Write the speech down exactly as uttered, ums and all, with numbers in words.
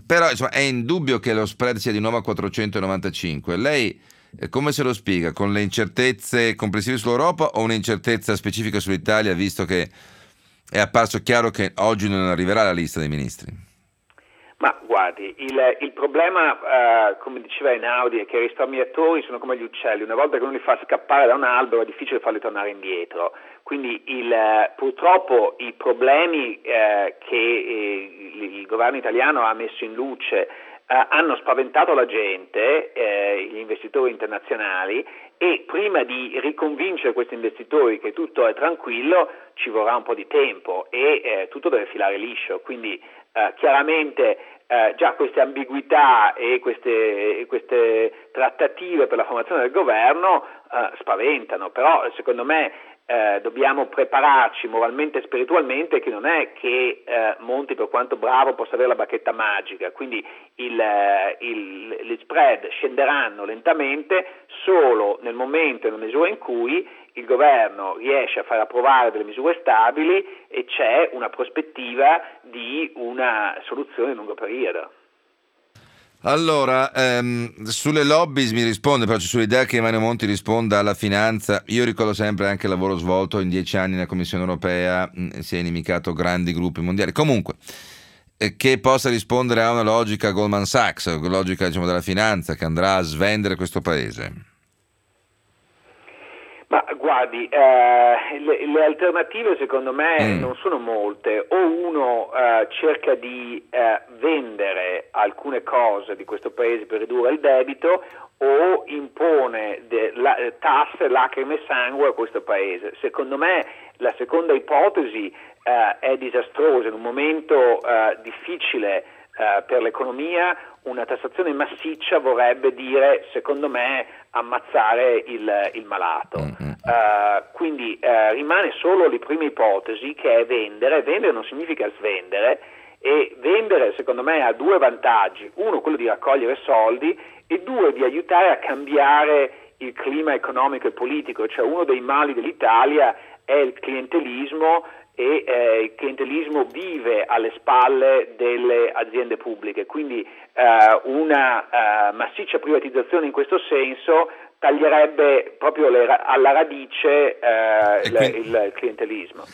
però insomma, è indubbio che lo spread sia di nuovo a quattrocentonovantacinque. Lei eh, come se lo spiega? Con le incertezze complessive sull'Europa o un'incertezza specifica sull'Italia, visto che è apparso chiaro che oggi non arriverà la lista dei ministri? Ma guardi, il, il problema, eh, come diceva Einaudi, è che i risparmiatori sono come gli uccelli: una volta che uno li fa scappare da un albero è difficile farli tornare indietro. Quindi il, purtroppo i problemi eh, che eh, il, il governo italiano ha messo in luce eh, hanno spaventato la gente, eh, gli investitori internazionali, e prima di riconvincere questi investitori che tutto è tranquillo ci vorrà un po' di tempo e eh, tutto deve filare liscio. Quindi eh, chiaramente eh, già queste ambiguità e queste, queste trattative per la formazione del governo eh, spaventano, però secondo me Eh, dobbiamo prepararci moralmente e spiritualmente che non è che eh, Monti, per quanto bravo, possa avere la bacchetta magica. Quindi il, il, gli spread scenderanno lentamente solo nel momento e nella misura in cui il governo riesce a far approvare delle misure stabili e c'è una prospettiva di una soluzione di lungo periodo. Allora, ehm, sulle lobbies mi risponde, però c'è sull'idea che Mario Monti risponda alla finanza. Io ricordo sempre anche il lavoro svolto in dieci anni nella Commissione Europea, mh, si è inimicato grandi gruppi mondiali. Comunque, eh, che possa rispondere a una logica Goldman Sachs, logica diciamo della finanza, che andrà a svendere questo paese. Ma guardi, eh, le, le alternative secondo me Mm. non sono molte. O uno eh, cerca di eh, vendere alcune cose di questo paese per ridurre il debito, o impone de, la, tasse, lacrime e sangue a questo paese. Secondo me la seconda ipotesi eh, è disastrosa. In un momento eh, difficile eh, per l'economia, una tassazione massiccia vorrebbe dire, secondo me, ammazzare il, il malato. Mm-hmm. Uh, quindi uh, rimane solo la prima ipotesi, che è vendere. Vendere non significa svendere, e vendere secondo me ha due vantaggi: uno, quello di raccogliere soldi, e due, di aiutare a cambiare il clima economico e politico. Cioè, uno dei mali dell'Italia è il clientelismo, e eh, il clientelismo vive alle spalle delle aziende pubbliche. Quindi eh, una eh, massiccia privatizzazione in questo senso taglierebbe proprio le, alla radice eh, quindi, il, il clientelismo.